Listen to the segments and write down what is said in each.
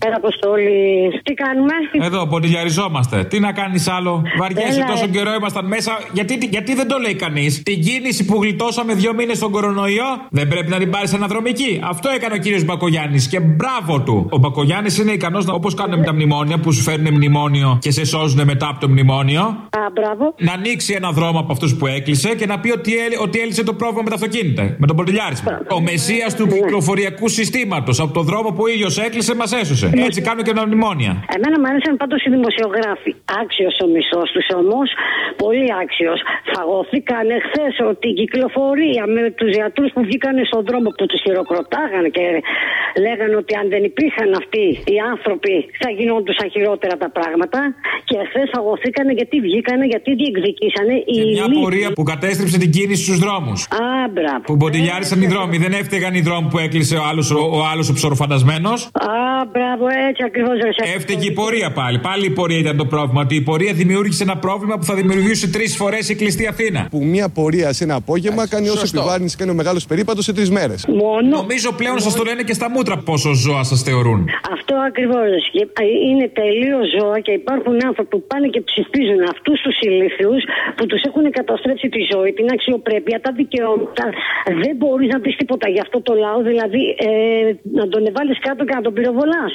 Πέρα Αποστόλη, τι κάνουμε? Εδώ, ποντιλιαριζόμαστε. Τι να κάνεις άλλο? Βαριέσαι, τόσο καιρό ήμασταν μέσα. Γιατί δεν το λέει κανείς? Την κίνηση που γλιτώσαμε 2 μήνες στον κορονοϊό, δεν πρέπει να την πάρεις αναδρομική? Αυτό έκανε ο κύριος Μπακογιάννης και μπράβο του. Ο Μπακογιάννης είναι ικανός, όπως κάνουν με τα μνημόνια, που σου φέρνουν μνημόνιο και σε σώζουν μετά από το μνημόνιο. Να ανοίξει ένα δρόμο από αυτούς που έκλεισε και να πει ότι έλυσε το πρόβλημα με τα αυτοκίνητα. Με τον ποντιλιάρισμα. Ο μεσσίας του κυκλοφοριακού συστήματος. Από το δρόμο που ο ίδιος έκλεισε, μας έσωσε. Έτσι κάνουν και τα μνημόνια. Εμένα μου άρεσαν πάντως οι δημοσιογράφοι. Άξιος ο μισθός τους όμως. Πολύ άξιος. Φαγωθήκαν χθες ότι η κυκλοφορία με τους γιατρούς που βγήκαν στον δρόμο που τους χειροκροτάγανε και λέγανε ότι αν δεν υπήρχαν αυτοί οι άνθρωποι θα γινόντουσαν χειρότερα τα πράγματα. Και χθες φαγωθήκαν γιατί βγήκανε, γιατί διεκδικήσανε. Μια πορεία που κατέστρεψε την κίνηση στους δρόμους. Μπράβο. Που μποντιλιάρισαν οι δρόμοι. Δεν έφταιγαν οι δρόμοι που έκλεισε ο άλλος ο ψωροφαντασμένος. Μπράβο, έτσι ακριβώς. Έφταιγε η πορεία πάλι. Πάλι η πορεία ήταν το πρόβλημα. Ότι η πορεία δημιούργησε ένα πρόβλημα που θα δημιουργήσει 3 φορές η κλειστή Αθήνα. Που μια πορεία σε ένα απόγευμα κάνει όσο επιβάρυνση κάνει ο μεγάλος περίπατος σε 3 μέρες. Νομίζω πλέον σας το λένε και στα μούτρα πόσο ζώα σας θεωρούν. Αυτό ακριβώς. Είναι τελείως ζώα και υπάρχουν άνθρωποι που πάνε και ψηφίζουν αυτούς τους ηλίθιους που τους έχουν καταστρέψει τη ζωή, την αξιοπρέπεια, τα δικαιώματα. Δεν μπορείς να πεις τίποτα για αυτό το λαό, δηλαδή να τον βάλεις κάτω και να τον πυροβολάς.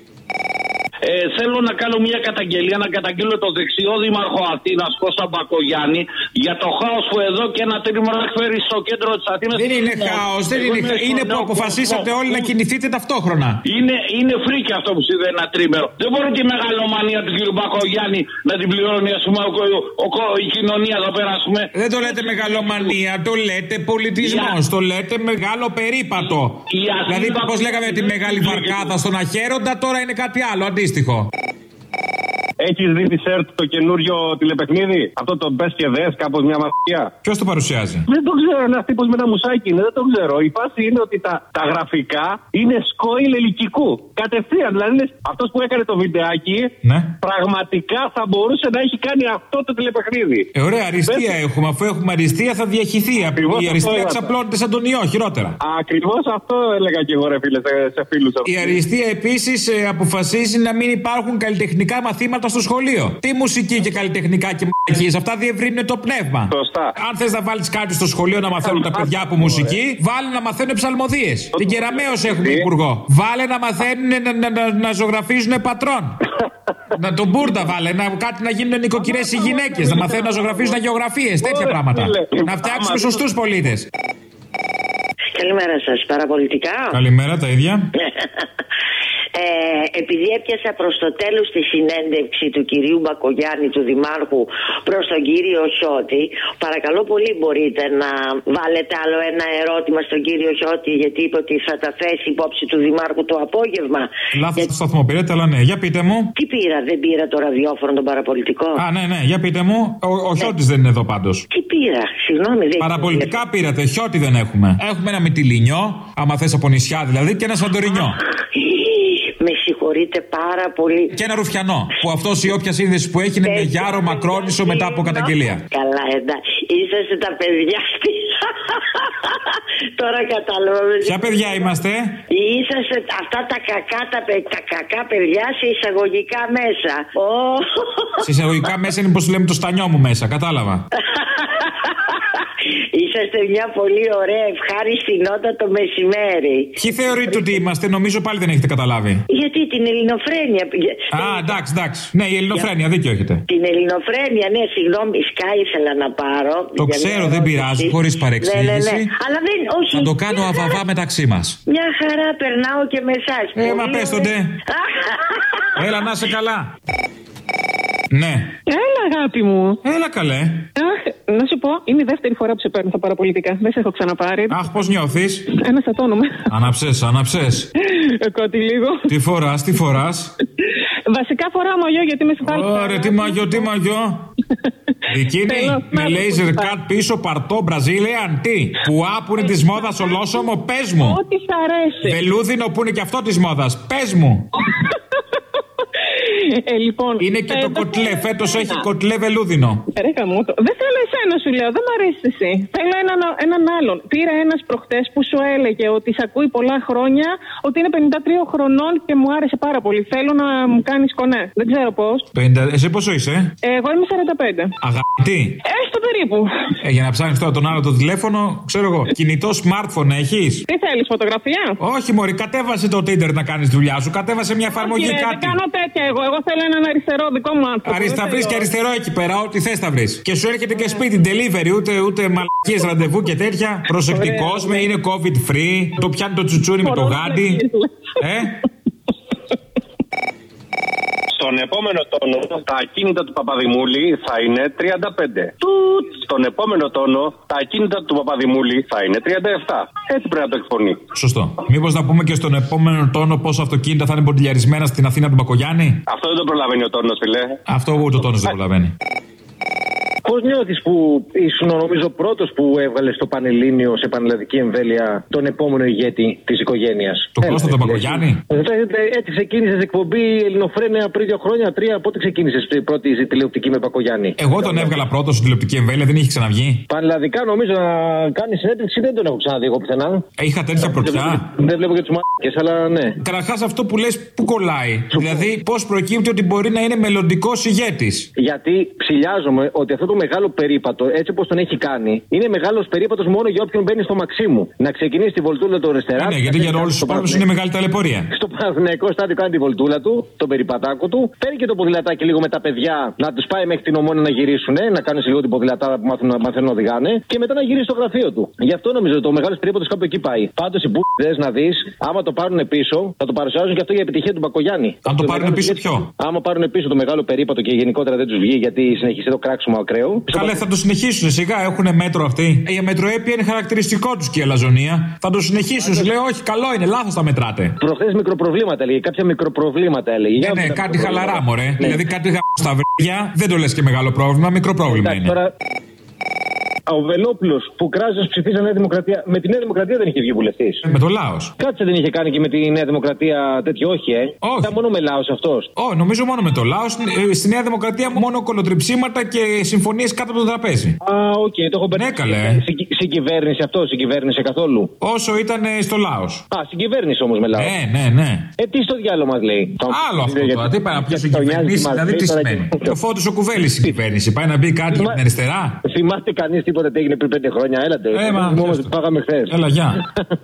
Θέλω να κάνω μια καταγγελία, να καταγγείλω το δεξιό δήμαρχο Αθήνας, Κώστα Μπακογιάννη, για το χάος που εδώ και ένα τρίμηνο έχει φέρει στο κέντρο της Αθήνας. Δεν είναι χάος, είναι που αποφασίσατε όλοι να κινηθείτε ταυτόχρονα. Είναι φρίκι αυτό που συμβαίνει ένα τρίμηνο. Δεν μπορεί τη μεγαλομανία του κ. Μπακογιάννη να την πληρώνει, ας πούμε, η κοινωνία εδώ πέρα, ας πούμε. Δεν το λέτε μεγαλομανία, το λέτε πολιτισμός, το λέτε μεγάλο περίπατο. Δηλαδή, πώς λέγαμε τη μεγάλη βαρκάδα στον Αχέροντα, τώρα είναι κάτι άλλο αντίστοιχο. Έχεις δει τη ΣΕΡΤ το καινούριο τηλεπαιχνίδι? Αυτό το μπες και δες, κάπως μια μαθία. Ποιος το παρουσιάζει? Δεν το ξέρω, ένα τύπος με ένα μουσάκι είναι, δεν το ξέρω. Η φάση είναι ότι τα γραφικά είναι σκόιλ ελικικού. Κατευθείαν, δηλαδή αυτός που έκανε το βιντεάκι, ναι, πραγματικά θα μπορούσε να έχει κάνει αυτό το τηλεπαιχνίδι. Ωραία, αριστεία έχουμε. Αφού έχουμε αριστεία θα διαχυθεί. Η αριστεία εξαπλώνεται σαν τον ιό, χειρότερα. Ακριβώς αυτό έλεγα και εγώ, ρε φίλε, σε φίλους. Η αριστεία επίσης αποφασίζει να μην υπάρχουν καλλιτεχνικά μαθήματα στο σχολείο. Τι μουσική και καλλιτεχνικά και μαγικές, αυτά διευρύνουν το πνεύμα. Σωστά. Αν θες να βάλεις κάτι στο σχολείο να μαθαίνουν τα παιδιά από μουσική, βάλε να μαθαίνουν ψαλμοδίες. Την Κεραμέως έχουμε υπουργό. Βάλε να μαθαίνουν να ζωγραφίζουν πατρών. Να τον Μπούρντα βάλε, κάτι να γίνουν νοικοκυρές οι γυναίκες, να μαθαίνουν να ζωγραφίζουν γεωγραφίες, τέτοια πράγματα. Να φτιάξουμε σωστούς πολίτες. Καλημέρα σας, παραπολιτικά. Καλημέρα, τα ίδια. Επειδή έπιασα προς το τέλος τη συνέντευξη του κυρίου Μπακογιάννη, του Δημάρχου, προς τον κύριο Χιώτη, παρακαλώ πολύ μπορείτε να βάλετε άλλο ένα ερώτημα στον κύριο Χιώτη, γιατί είπε ότι θα τα θέσει υπόψη του Δημάρχου το απόγευμα. Λάθος το σταθμό πήρατε, αλλά ναι, για πείτε μου. Τι πήρα, δεν πήρα το ραδιόφωνο τον παραπολιτικό? Ναι, για πείτε μου. Ο Χιώτης δεν είναι εδώ πάντως. Τι πήρα, συγγνώμη. Παραπολιτικά πήρατε, Χιώτη δεν έχουμε. Έχουμε ένα Μυτιλίνιο, άμα θες από νησιά δηλαδή, και ένα Σαντορινιό. Με συγχωρείτε πάρα πολύ. Και ένα Ρουφιανό. Που αυτός η όποια σύνδεση που έχει είναι με Γιάρο Μακρόνισο μετά από καταγγελία. Καλά, εντάξει. Είσαστε τα παιδιά. Τώρα κατάλαβα. Ποια παιδιά είμαστε? Είσαστε αυτά τα κακά παιδιά σε εισαγωγικά μέσα. Σε εισαγωγικά μέσα είναι πως λέμε το στανιό μου μέσα. Κατάλαβα. Είσαστε μια πολύ ωραία ευχάριστη νότα το μεσημέρι. Ποιοι θεωρείτε ότι είμαστε? Νομίζω πάλι δεν έχετε καταλάβει. Γιατί την ελληνοφρένεια. Εντάξει. Ναι, η ελληνοφρένεια, δίκιο έχετε. Την ελληνοφρένεια, ναι, συγγνώμη, Sky ήθελα να πάρω. Το ξέρω, δεν πειράζει, χωρίς παρεξήγηση. Ναι. Αλλά δεν, όχι. Θα το κάνω αβαβά μεταξύ μας. Μια χαρά περνάω και με εσάς. Μα πες τον ντε. Έλα, να είσαι καλά. Ναι. Έλα, αγάπη μου. Έλα, καλέ. Να σου πω, είναι η δεύτερη φορά που σε παίρνω στα παραπολιτικά. Δεν σε έχω ξαναπάρει. Αχ, πώς νιώθεις? Αναστατώνομαι. Αναψές. Κότι λίγο. Τι φοράς? Βασικά φοράω μαγιό γιατί με συγχάρησα. Ωραία, τι μαγιό. Μπικίνι με laser cut πίσω, παρτό, Brazilian, τι? Πουά που είναι της μόδας ολόσωμο, πες μου. Ό,τι σ' αρέσει. Βελούδινο που είναι και αυτό της μόδας, πες μου. Λοιπόν, είναι και το κοτλέ, φέτος έχει κοτλέ βελούδινο. Ρέκα μου, δεν θέλω εσένα. περιμένω, σου λέω, δεν μ' αρέσει εσύ. Θέλω έναν άλλον. Πήρα ένας προχτές που σου έλεγε ότι σε ακούει πολλά χρόνια, ότι είναι 53 χρονών και μου άρεσε πάρα πολύ. Θέλω να μου κάνεις κονέ. Δεν ξέρω πώς. Εσύ πόσο είσαι? Εγώ είμαι 45. Αγαπητή. Έστω περίπου. Για να ψάχνεις τώρα τον άλλο το τηλέφωνο, ξέρω εγώ. Κινητό smartphone έχεις? Τι θέλεις, φωτογραφία? Όχι, μωρή, κατέβασε το Tinder να κάνεις δουλειά σου. Κατέβασε μια εφαρμογή κάτι. Δεν κάνω τέτοια εγώ. Εγώ θέλω έναν αριστερό δικό μου άνθρωπο. Θα βρεις και αριστερό εκεί πέρα, ό,τι θες θα βρεις. Και σου έρχεται και σπίτι delivery, ούτε μαλακίες ραντεβού και τέτοια. Προσεκτικός με, είναι COVID free. Το πιάνει το τσουτσούνι με το γάντι. Στον επόμενο τόνο τα ακίνητα του Παπαδημούλη θα είναι 35. Στον επόμενο τόνο τα ακίνητα του Παπαδημούλη θα είναι 37. Έτσι πρέπει να το εκφωνεί. Σωστό. Μήπως να πούμε και στον επόμενο τόνο πόσο αυτοκίνητα θα είναι ποντιλιαρισμένα στην Αθήνα του Μπακογιάννη? Αυτό δεν το προλαβαίνει ο τόνος, φιλέ. Αυτό ούτε ο τόνος δεν προλαβαίνει. Πώς νιώθεις που ήσουν, νομίζω, πρώτος που έβγαλε στο Πανελλήνιο σε πανελλαδική εμβέλεια τον επόμενο ηγέτη της οικογένειας? Το Κώστα τον Μπακογιάννη. Έτσι ξεκίνησες εκπομπή Ελληνοφρένεια πριν 2 χρόνια, 3. Πότε ξεκίνησες η πρώτη τηλεοπτική με Μπακογιάννη? Εγώ τον έβγαλα πρώτος στην τηλεοπτική εμβέλεια, δεν είχε ξαναβγεί. Πανελλαδικά νομίζω να κάνει συνέντευξη δεν τον έχω ξαναδεί εγώ πουθενά. Είχα τέτοια πρωτιά. Δεν βλέπω και τους μ***κες, αλλά ναι. Καταρχάς αυτό που λες που κολλάει. Δηλαδή πώς προκύπτει ότι μπορεί να είναι μελλοντικός ηγέτης? Γιατί ψηλιάζομαι ότι αυτό το μεγάλο περίπατο, έτσι όπως τον έχει κάνει, είναι μεγάλος περίπατος μόνο για όποιον μπαίνει στο Μαξίμου. Να ξεκινήσει τη βολτούλα του Ρεστερά. Ναι, γιατί για όλους τους υπόλοιπους είναι μεγάλη ταλαιπωρία. Στο Παναθηναϊκό στάδιο κάνει τη βολτούλα του, τον περιπατάκο του, παίρνει και το ποδηλατάκι λίγο με τα παιδιά να τους πάει μέχρι την Ομόνα να γυρίσουν, να κάνουν λίγο την ποδηλατάρα που μαθαίνουν να οδηγάνε και μετά να γυρίσει στο γραφείο του. Γι' αυτό νομίζω ότι το μεγάλο περίπατος κάπου εκεί πάει. Πάντως οι μπουκδες να δεις, άμα το πάρουν πίσω, θα το παρουσιάζουν και αυτό για επιτυχία του Μπακογιάννη. Αν το πάρουν πίσω, ποιο? Άμα πάρουν πίσω το μεγάλο περίπατο και γενικότερα δεν τους βγει γιατί συνεχίσει το κράξιμο ακραίο. Καλέ, θα το συνεχίσουν σιγά, έχουν μέτρο αυτοί. Η αμετροέπεια είναι χαρακτηριστικό τους και η αλαζονία. Θα το συνεχίσουν, σου λέω, όχι, καλό είναι, λάθος τα μετράτε. Προχθές μικροπροβλήματα έλεγε, κάποια μικροπροβλήματα έλεγε. Ναι, κάτι χαλαρά, μωρέ. Δηλαδή κάτι στα βρύγια, δεν το λες και μεγάλο πρόβλημα, μικρό πρόβλημα είναι. Ο Βελόπουλος που κράζος ψηφίζει Νέα Δημοκρατία. Με τη Νέα Δημοκρατία δεν είχε βγει βουλευτής. Με το Λάος. Κάτσε δεν είχε κάνει και με τη Νέα Δημοκρατία τέτοιο, όχι, Όχι. Ήταν μόνο με Λάος αυτός. Όχι, νομίζω μόνο με το Λάος. Στη Νέα Δημοκρατία μόνο κολοτριψίματα και συμφωνίες κάτω από το τραπέζι. Οκ, το έχω μπερδέψει. Ναι, καλέ. Συγκυβέρνηση αυτό, συγκυβέρνηση καθόλου. Όσο ήταν στο Λάος. Συγκυβέρνηση όμως με Λάος. Ναι. Τι στο διάλογο μας λέει. Άλλο αυτό τώρα. Τι πάει να πει συγκυβέρνηση, δηλαδή τι σημαίνει. Το Φώτος ο Κουβέλης συγκυβέρνηση. Πάει να μπει κάτι για την αριστερά. Θυμάστε κανείς τίποτα τι έγινε πριν 5 χρόνια, έλατε. Πάγαμε χθες. Έλα, γεια.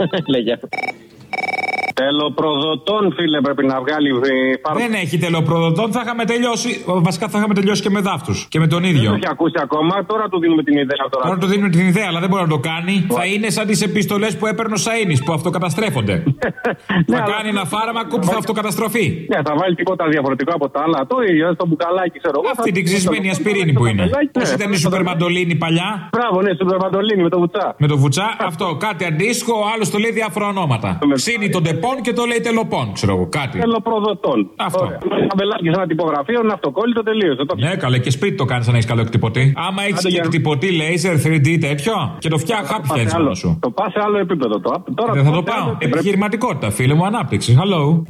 Τελοπροδοτών, φίλε, πρέπει να βγάλει. Δεν έχει τελοπροδοτών, θα είχαμε τελειώσει. Βασικά θα είχαμε τελειώσει και με δάφτους. Και με τον ίδιο. Δεν έχει ακούσει ακόμα, τώρα του δίνουμε την ιδέα. Τώρα του δίνουμε την ιδέα, αλλά δεν μπορεί να το κάνει. Θα είναι σαν τις επιστολές που έπαιρνε ο Σαΐνης που αυτοκαταστρέφονται. Θα κάνει ένα φάρμακο που θα αυτοκαταστροφεί. Ναι, θα βάλει τίποτα διαφορετικό από τα άλλα. Το ίδιο, στο μπουκαλάκι, ξέρω εγώ. Αυτή την ξυσμένη ασπιρίνη που είναι. Πώς ήταν η Σουπερμαντολίνη παλιά. Μπράβο, ναι, Σουπερμαντολίνη με το βουτσά. Με το βουτσά, αυτό, κάτι αντίστοιχο, ο άλλος το λέει διάφορα ονόματα. Ξύνει τον τεπών και το λέει τελοπών, ξέρω εγώ, κάτι. Τελοπροδοτών. Αυτό. Ταμπελάκι σε ένα τυπογραφείο, είναι αυτοκόλλητο, τελείωσε. Ναι, καλέ, και σπίτι το κάνει αν έχει καλό εκτυπωτή. Άμα έχει και εκτυπωτή laser 3D τέτοιο και το φτιάχνει μόνο σου. Το πα σε άλλο επίπεδο τώρα. Δεν θα το πάω. Επιχειρηματικότητα, φίλε μου, ανάπτυξη. Hello.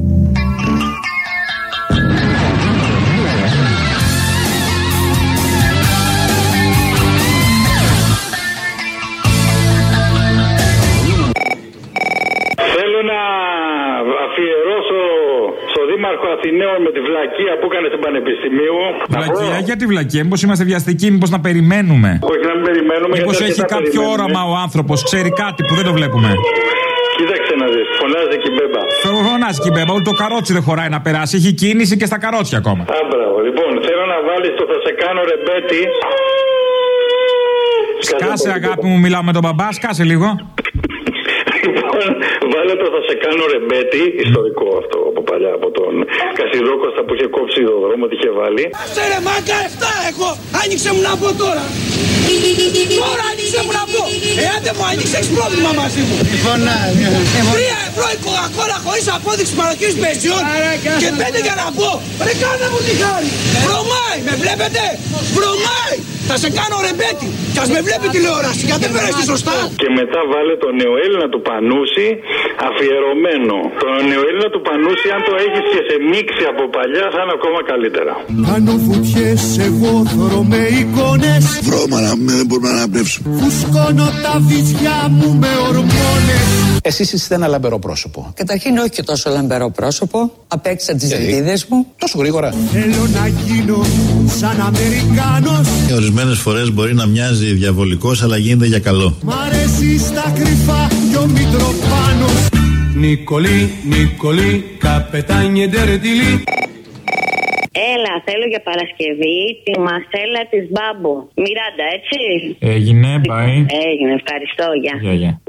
Δήμαρχο Αθηναίων με τη βλακεία που έκανε στην Πανεπιστημίου. Βλακεία, γιατί βλακεία, μήπως είμαστε βιαστικοί, μήπως να περιμένουμε. Όχι, να μην περιμένουμε. Μήπως έχει κάποιο όραμα ο άνθρωπος, ξέρει κάτι που δεν το βλέπουμε. Κοίταξε να δεις, φωνάζει και η μπέμπα. Φωνάζει και η μπέμπα, ούτε το καρότσι δεν χωράει να περάσει. Έχει κίνηση και στα καρότσια ακόμα. Μπράβο, λοιπόν, θέλω να βάλεις το θα σε κάνω ρεμπέτι. Σκάσε, αγάπη μου, μιλάω με τον μπαμπά, σκάσε λίγο. Βάλε το θα σε κάνω ρεμπέτι, ιστορικό αυτό από παλιά, από τον Κασιδόκοστα που είχε κόψει το δρόμο, τι είχε βάλει. Άσε ρε μάκα, 7 έχω, άνοιξε μου να πω τώρα. Τώρα άνοιξε μου να πω. Εάν δεν μου άνοιξε, έχεις πρόβλημα μαζί μου. 3 ευρώ η κοκακόλα χωρίς απόδειξη παροχής μπεζιών και 5 για να πω. Ρε κάνε μου τη χάρη. Βρωμάει, με βλέπετε. Βρωμάει. Θα σε κάνω ρεμπέτη. Κι ας με βλέπει τηλεόραση, γιατί δεν φέρεσαι σωστά. Και μετά βάλε το νεοέλληνα του Πανούση αφιερωμένο. Το νεοέλληνα του Πανούση, αν το έχεις και σε μίξη από παλιά, θα είναι ακόμα καλύτερα. Κάνω βουτιές, εγώ θωρώ με εικόνες. Βρώμα να πούμε, δεν μπορούμε να αναπνεύσουμε. Φουσκώνω τα βυζιά μου με ορμόνες. Εσείς είστε ένα λαμπερό πρόσωπο. Καταρχήν όχι και τόσο λαμπερό πρόσωπο. Απέκτησα τις ρητίδες μου. Τόσο γρήγορα. Θέλω να γίνω σαν Αμερικάνος. Ορισμένες φορές μπορεί να μοιάζει διαβολικός, αλλά γίνεται για καλό. Μ' αρέσει στα κρυφά κι ο Μητροπάνος. Νικολή, Νικολή, καπετάνιε ντερτιλί. Έλα, θέλω για Παρασκευή τη μασέλα της Μπάμπο. Μιράντα, έτσι. Έγινε, bye. Έγινε, ευχαριστώ, γεια.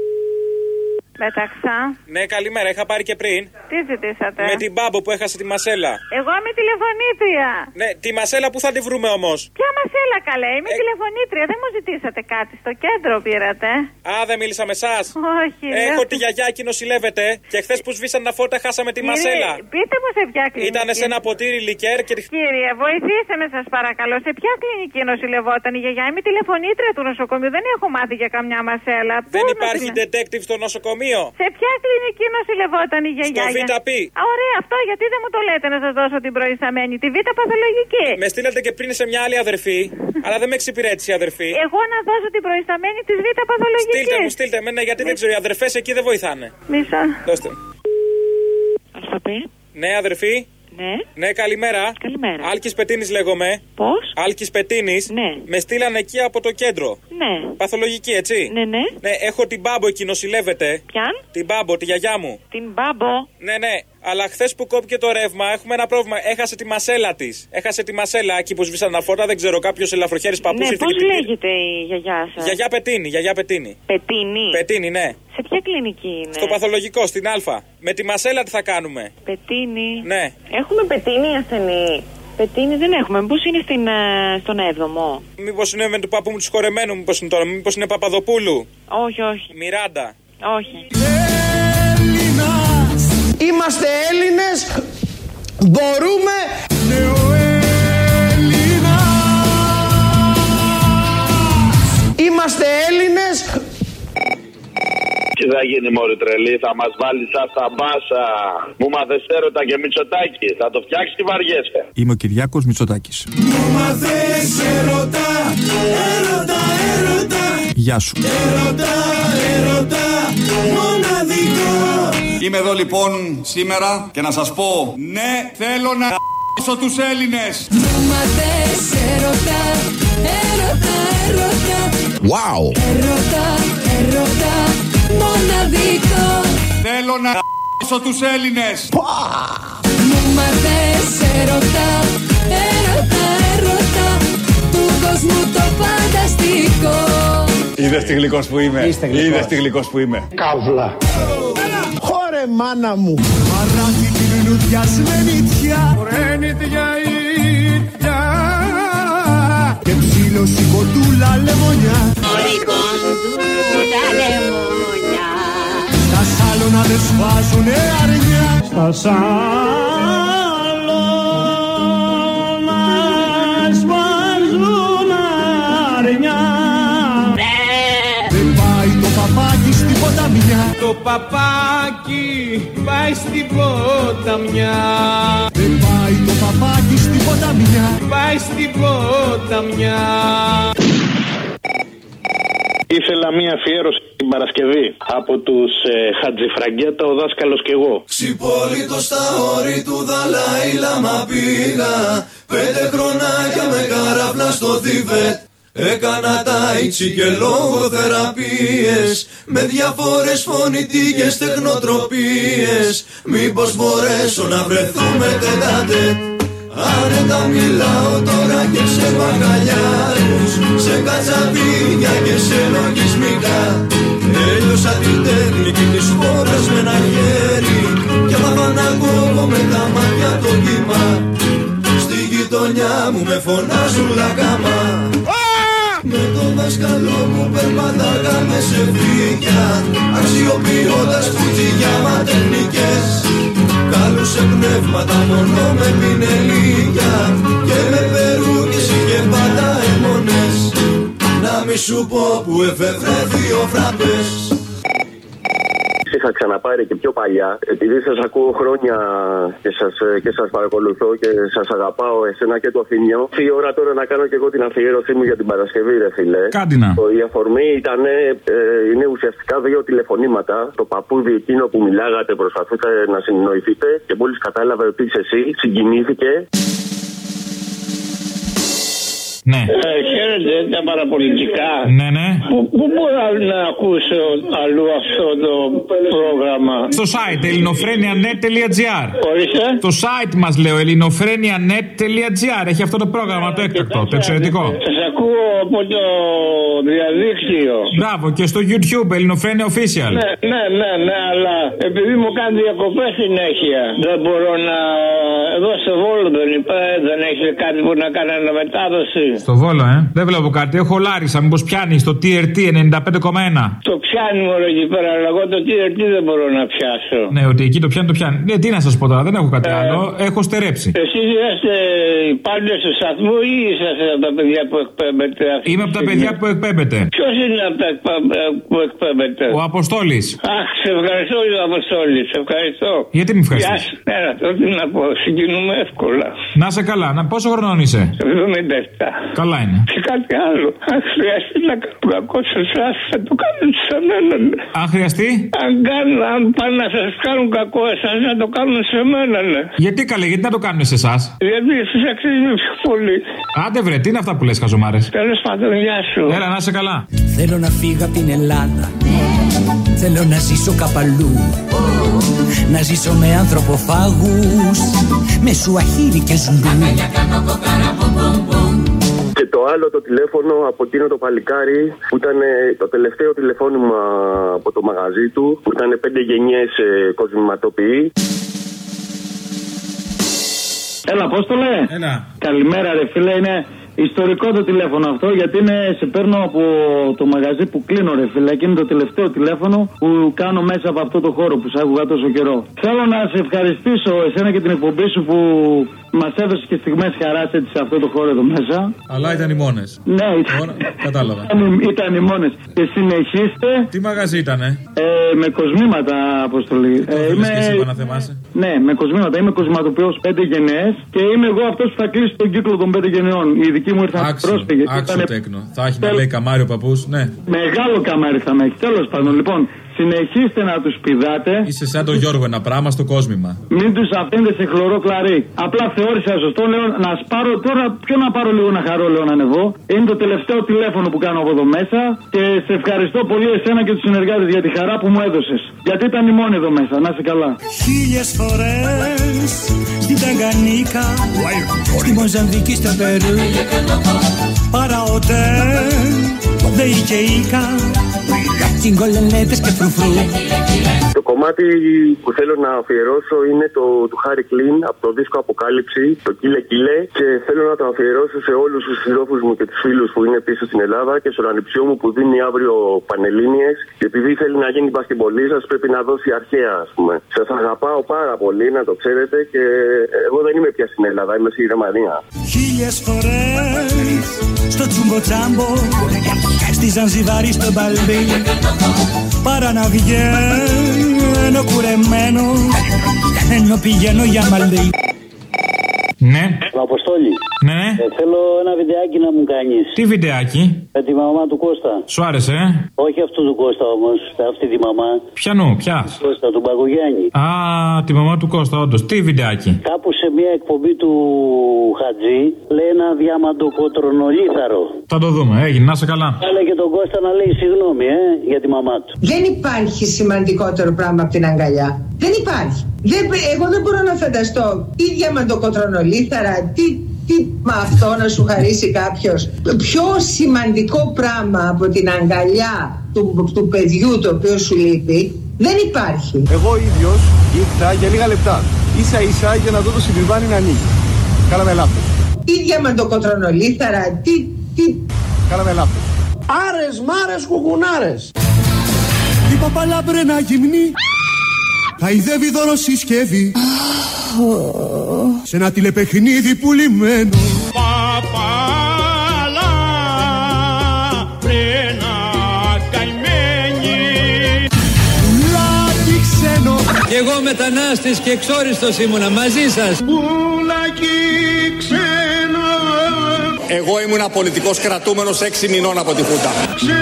Πέταξα. Ναι, καλημέρα, είχα πάρει και πριν. Τι ζητήσατε? Με την Μπάμπο που έχασε τη μασέλα. Εγώ είμαι τηλεφωνήτρια. Ναι, τη μασέλα που θα τη βρούμε όμως. Ποια μασέλα, καλέ, είμαι τηλεφωνήτρια. Δεν μου ζητήσατε κάτι, στο κέντρο πήρατε. Α, δεν μίλησα με εσάς. Όχι. Έχω τη γιαγιά, εκεί νοσηλεύεται. Και χθες που σβήσαν τα φώτα, χάσαμε τη μασέλα. Πείτε μου σε ποια κλινική. Ήτανε σε ένα ποτήρι λικέρ και. Κύριε, βοηθήστε με, σας παρακαλώ. Σε ποια κλινική νοσηλευόταν η γιαγιά? Είμαι τηλεφωνήτρια του νοσοκομείου. Δεν έχω μάθει για καμιά μασέλα. Δεν υπάρχει detective στο νοσοκομείο. Σε ποια κλινική νοσηλευόταν η γιαγιά? Στο ΒΠ. Ωραία, αυτό γιατί δεν μου το λέτε να σας δώσω την προϊσταμένη? Τη Β παθολογική. Με στείλατε και πριν σε μια άλλη αδερφή, αλλά δεν με εξυπηρέτησε η αδερφή. Εγώ να δώσω την προϊσταμένη της Β παθολογική. Στείλτε με, ναι, γιατί δεν ξέρω. Οι αδερφές εκεί δεν βοηθάνε. Μισό. Δώστε. Αλφαπέ. Ναι, αδερφή. Ναι. Ναι, καλημέρα. Καλημέρα. Άλκης Πετίνης λέγομαι. Πώς? Άλκης Πετίνης. Ναι. Με στείλανε εκεί από το κέντρο. Ναι. Παθολογική, έτσι. Ναι, ναι. Ναι, έχω την Μπάμπο εκεί, νοσηλεύεται. Ποιαν? Την Μπάμπο, τη γιαγιά μου. Την Μπάμπο. Ναι, ναι. Αλλά χθες που κόπηκε το ρεύμα, έχουμε ένα πρόβλημα. Έχασε τη μασέλα της. Έχασε τη μασέλα εκεί που σβήσαν τα φώτα. Δεν ξέρω, κάποιος ελαφροχέρης παππούς. Ναι, πώς λέγεται η γιαγιά σας? Γιαγιά Πετίνη, γιαγιά Πετίνη. Πετίνη. Πετίνη, ναι. Σε ποια κλινική είναι? Στο παθολογικό, στην Α. Με τη μασέλα τι θα κάνουμε? Πετίνη. Ναι. Έχουμε Πετίνη ασθενή? Πετίνη δεν έχουμε. Μήπως είναι στον 7ο? Μήπως είναι με του παππού μου του σχορεμένου? Μήπως είναι τώρα? Μήπως είναι Παπαδοπούλου? Όχι, όχι. Μιράντα. Όχι. Είμαστε Έλληνες, μπορούμε. Είμαστε Έλληνες. Τι θα γίνει μωρή τρελή, θα μας βάλει σαν στα μπάσα. Μου μάθες έρωτα και Μητσοτάκη, θα το φτιάξει και βαριέσαι. Είμαι ο Κυριάκος Μητσοτάκης. Μου μάθες έρωτα, έρωτα, έρωτα. Γεια σου. Έρωτα, έρωτα, μοναδικό. Είμαι εδώ λοιπόν σήμερα και να σας πω, ναι, θέλω να ***σω τους Έλληνες. Μου μάθες έρωτα, έρωτα, έρωτα. Wow. Έρωτα, έρωτα, μοναδικό. Θέλω να ***σω τους Έλληνες. Μου μάθες έρωτα, έρωτα, έρωτα, του κόσμου το φανταστικό. Είδες τι γλυκός που είμαι. Είδες τι γλυκός που είμαι. Καύλα. Χωρε μάνα μου. Παράθη την λουδιασμένη τιά. Φορένιτια ίδια. Και ψήλος η κοντούλα λεμονιά. Η κοντούλα λεμονιά. Στα σάλωνα δεν σφάζουνε αρνιά. Στα σάλωνα σφάζουν αρνιά. Δεν πάει το παπάκι στην ποταμιά. Το παπάκι πάει στην ποταμιά. Δεν πάει το παπάκι στην ποταμιά. Πάει στην ποταμιά. Ήθελα μία αφιέρωση την Παρασκευή από τους Χατζηφραγκέτα, ο δάσκαλος κι εγώ. Ξυπόλυτο στα όρη του Δαλάη Λάμα πήγα. 5 χρονάκια με καράβλα στο Θιβέτ. Έκανα τάιτσι και λογοθεραπείες με διάφορες φωνητικές τεχνοτροπίες. Μήπως μπορέσω να βρεθούμε τετατέτ. Άνετα μιλάω τώρα και σε μπακαλιάρους, σε κατσαβίδια και σε λογισμικά. Έλειωσα την τέχνικη της χώρας με ένα χέρι και μάθα να κόβω με τα μάτια το κύμα. Στη γειτονιά μου με φωνάζουν λακάμα. Με τον δάσκαλό μου περπατάγαμε σε φύγια, αξιοποιώντας κουτζιά ματερνικές. Κάλουσε πνεύματα μόνο με πινελίγια και με περούκες είχε πάντα αιμονές. σου πω που έφευγε δύο φραπές. Είχα ξαναπάρει και πιο παλιά, επειδή σας ακούω χρόνια και σας παρακολουθώ και σας αγαπάω εσένα και το Αθηνιό. Η ώρα τώρα να κάνω και εγώ την αφιέρωσή μου για την Παρασκευή, ρε φίλε. Κάντινα. Η αφορμή είναι ουσιαστικά δύο τηλεφωνήματα. Το παππούδι εκείνο που μιλάγατε, προσπαθούσε να συνεννοηθείτε και μόλις κατάλαβε ότι είσαι εσύ, συγκινήθηκε. Ναι. Χαίρετε τα παραπολιτικά. Ναι, ναι. Πού μπορώ να ακούσω αλλού αυτό το πρόγραμμα? Στο site ελληνοφρένια.net.gr. Ορίστε. Το site μας λέω ελληνοφρένια.net.gr. Έχει αυτό το πρόγραμμα το έκτακτο, το εξαιρετικό. Σας ακούω από το διαδίκτυο. Μπράβο, και στο YouTube Ελληνοφρένια Official. Ναι, αλλά επειδή μου κάνει διακοπές συνέχεια, δεν μπορώ να. Εδώ στο Βόλο δεν έχει κάτι που να κάνει αναμετάδοση. Στο Βόλο, δεν βλέπω κάτι. Έχω Λάρισα, μήπως πιάνει το TRT 95,1. Το πιάνει μόνο εκεί πέρα, αλλά εγώ το TRT δεν μπορώ να πιάσω. Ναι, ότι εκεί το πιάνει, το πιάνει. Ναι, τι να σας πω τώρα, δεν έχω κάτι άλλο. Έχω στερέψει. Εσείς είστε υπάλληλοι του σταθμού ή είσαστε από τα παιδιά που εκπέμπετε? Είμαι από τα παιδιά που εκπέμπετε. Ποιος είναι από τα που εκπέμπετε? Ο Αποστόλης. Αχ, σε ευχαριστώ, ο Αποστόλης. Σε ευχαριστώ. Γιατί με ευχαριστείς? Τι να πω, συγκινούμε εύκολα. Να σε καλά, πόσο χρονών είσαι? 77. Καλά είναι. Και κάτι άλλο. Αν χρειαστεί να κάνω κακό σε εσάς, θα το κάνουν σε μένα. Αν χρειαστεί? Αν πάνε να σας κάνουν κακό εσάς, να το κάνουν σε μένα, ναι. Γιατί καλέ, γιατί να το κάνουν σε εσάς? Γιατί εσείς αξίζουν πιο πολύ. Άντε βρε, τι είναι αυτά που λες, χαζομάρες? Τέλος πάντων, γεια σου. Έλα, να είσαι καλά. Θέλω να φύγω από την Ελλάδα. Θέλω να ζήσω κάπου αλλού. Να ζήσω με ανθρωποφάγους, με σουαχίλι και ζουλού. Και το άλλο το τηλέφωνο από εκείνο το παλικάρι που ήταν το τελευταίο τηλεφώνημα από το μαγαζί του, που ήταν 5 γενιές κοσμηματοποιοί. Έλα, πώς το λέει? Έλα. Καλημέρα ρε φίλε, είναι ιστορικό το τηλέφωνο αυτό, γιατί σε παίρνω από το μαγαζί που κλείνω ρε φίλε, και είναι το τελευταίο τηλέφωνο που κάνω μέσα από αυτό το χώρο που σ' άκουγα τόσο καιρό. Θέλω να σε ευχαριστήσω εσένα και την εκπομπή σου που μας έδωσε και στιγμές χαράς έτσι σε αυτό το χώρο εδώ μέσα. Αλλά ήταν οι μόνες. Ναι, κατάλαβα. Ήταν οι μόνες. Και συνεχίστε. Τι μαγαζί ήτανε? Με κοσμήματα, Αποστολή. Είμαι... και εσύ να θεμάσαι. Ναι, με κοσμήματα. Είμαι κοσματοποιός 5 γενναίες και είμαι εγώ αυτός που θα κλείσει τον κύκλο των 5 γενναιών. Οι δικοί μου ήρθαν πρόσφυγες. Άξιο τέκνο. Θα έχει να λέει καμάρι ο παππούς, ναι. Μεγάλο καμάρι θα με έχει. Τέλος πάντων, λοιπόν. Συνεχίστε να τους πηδάτε. Είσαι σαν τον Γιώργο, ένα πράγμα στο κόσμημα. Μην τους αφήνετε σε χλωρό κλαρί. Απλά θεώρησα σωστό, λέω να σπάρω τώρα. Ποιο να πάρω λίγο να χαρώ, λέω να ανεβώ. Είναι το τελευταίο τηλέφωνο που κάνω από εδώ μέσα. Και σε ευχαριστώ πολύ εσένα και τους συνεργάτες για τη χαρά που μου έδωσες. Γιατί ήταν η μόνη εδώ μέσα. Να είσαι καλά. 1000 φορές στην Ταγκανίκα, στη Μοζαμβική, στο Περού. Παραοτέλ, δεϊκεϊκά. Το κομμάτι που θέλω να αφιερώσω είναι το του Χάρι Κλίν από το δίσκο Αποκάλυψη, το Κίλε Κίλε, και θέλω να το αφιερώσω σε όλους τους συντρόφους μου και τους φίλους που είναι πίσω στην Ελλάδα και στον ανιψιό μου που δίνει αύριο Πανελλήνιες. Και επειδή θέλει να γίνει μπασκετμπολίστας, πρέπει να δώσει αρχαία, ας πούμε. Σας αγαπάω πάρα πολύ, να το ξέρετε, και εγώ δεν είμαι πια στην Ελλάδα, είμαι στη Γερμανία. 1000 φορές στο τσουμποτσάμπο, στη Ζανζιβάρη, στο Μπαλμπί, παρά να βγαίνω κουρεμένο, ενώ πηγαίνω για Μαλδί. Ναι. Αποστόλη. Ναι. Θέλω ένα βιντεάκι να μου κάνεις. Τι βιντεάκι? Με τη μαμά του Κώστα. Σου άρεσε, Όχι αυτού του Κώστα όμως, αυτή τη μαμά. Ποιανού, ποια? Κώστα, του Μπακογιάννη. Α, τη μαμά του Κώστα, όντως. Τι βιντεάκι? Κάπου σε μια εκπομπή του Χατζή λέει ένα διαμαντοκοτρονολίθαρο. Θα το δούμε, έγινε, να σε καλά. Κάλε και τον Κώστα να λέει συγγνώμη, για τη μαμά του. Δεν υπάρχει σημαντικότερο πράγμα από την αγκαλιά. Δεν υπάρχει. Εγώ δεν μπορώ να φανταστώ τι διαμαντοκοτρονολίθαρα, τι με αυτό να σου χαρίσει κάποιος. Πιο σημαντικό πράγμα από την αγκαλιά του παιδιού το οποίο σου λείπει δεν υπάρχει. Εγώ ίδιος ήρθα για λίγα λεπτά, ίσα ίσα για να δω το συμβιβάνι να ανοίγει. Κάναμε λάθος. Τι διαμαντοκοτρονολίθαρα, τι. Κάναμε λάθος. Άρες, μάρες, κουκουνάρες. Η παπαλάμπρενα γυμνή χαϊδεύει δώρο συσκευή σε ένα τηλεπαιχνίδι πουλημένο. Παπαλάμπρενα Κι εγώ μετανάστης και εξόριστος ήμουνα μαζί σας. Πουλάκι ξένο. Εγώ ήμουνα πολιτικός κρατούμενος 6 μηνών από τη Χούντα.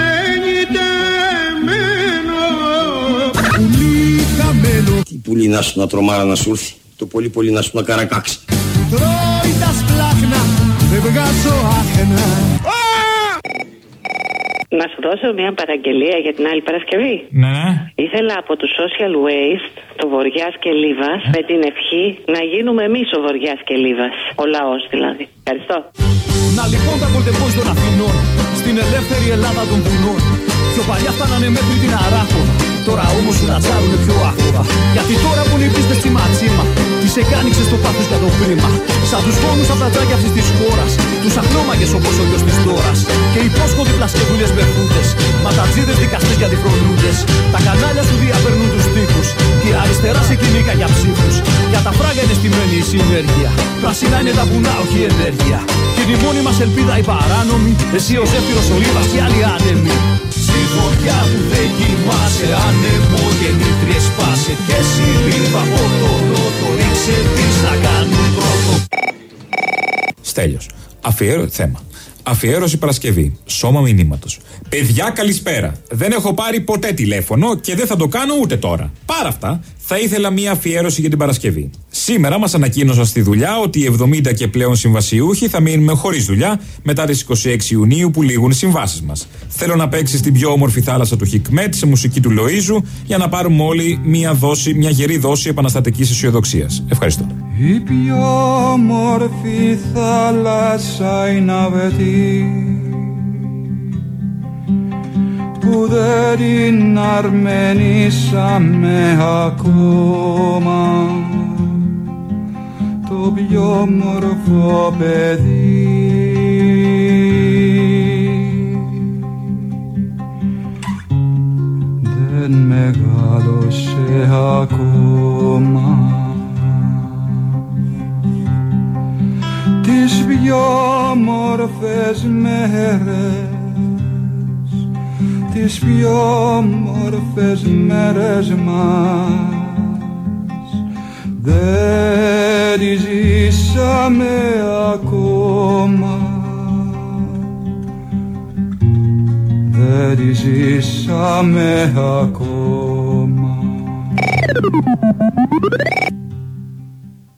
Πουλί χαμένο. Τι πουλί να σου να τρομάρα να σου έρθει. Το πολύ πολύ να σου να καρακάξει. Τρώει τα σπλάχνα, δεν βγάζω άχνα. Να σου δώσω μια παραγγελία για την άλλη Παρασκευή. Ναι. Ήθελα από του Social Waste, το Βοριάς και Λίβας, με την ευχή να γίνουμε εμείς ο Βοριάς και Λίβας. Ο λαός δηλαδή. Ευχαριστώ. Να λοιπόν τα κολτεπόις των Αθηνών, στην ελεύθερη Ελλάδα των βουνών. Πιο παλιά φτάνανε μέχρι την Αράχωνα. Τώρα όμως σου να τσάρουνε πιο άχωρα. Γιατί τώρα που νυπίστες στη ματσίμα, τις εκάνοιξες το πάθος για το χρήμα. Σαν τους φόνους από τα τζάκια αυτής της χώρας, τους αχνόμαγες όπως ο γιος της τόρας. Και υπόσχοδοι πλασκευούλες μπερφούτες, ματατζίδες δικαστές για διφρονούντες. Τα κανάλια σου διαπερνούν τους τοίχους, και αριστερά σε κυνήγα για ψήφους. Για τα φράγκα είναι στημένη η συνέργεια. Πράσινα είναι τα βουνά, όχι η ενέργεια. Και η μόνη μας ελπίδα η παράνομη, εσύ ο Ζέφυρος ο Λίβας και άλλοι άνεμοι. Στη φωτιά που δεν κοιμάσαι, άνεμο γεννήτριες πάσε. Και εσύ Λίβα από το νότο, ρίξε τις να κάνουν πρώτο. Στέλιος. Θέμα. Αφιέρωση Παρασκευή. Σώμα μηνύματος. Παιδιά, καλησπέρα. Δεν έχω πάρει ποτέ τηλέφωνο και δεν θα το κάνω ούτε τώρα. Παρά αυτά, θα ήθελα μία αφιέρωση για την Παρασκευή. Σήμερα μας ανακοίνωσαν στη δουλειά ότι οι 70 και πλέον συμβασιούχοι θα μείνουμε χωρίς δουλειά μετά τις 26 Ιουνίου που λήγουν οι συμβάσεις μας. Θέλω να παίξει στην πιο όμορφη θάλασσα του Χικμέτ σε μουσική του Λοΐζου για να πάρουμε όλοι μια γερή δόση επαναστατικής αισιοδοξίας. Ευχαριστώ. Η πιο όμορφη θάλασσα είναι αυτή που δεν την αρμενήσαμε ακόμα, το πιο όμορφο παιδί. Δεν μεγάλωσε ακόμα. Τις πιο όμορφες μέρες, τις πιο όμορφες μέρες μας δεν τις ζήσαμε ακόμα, δεν τις ζήσαμε ακόμα.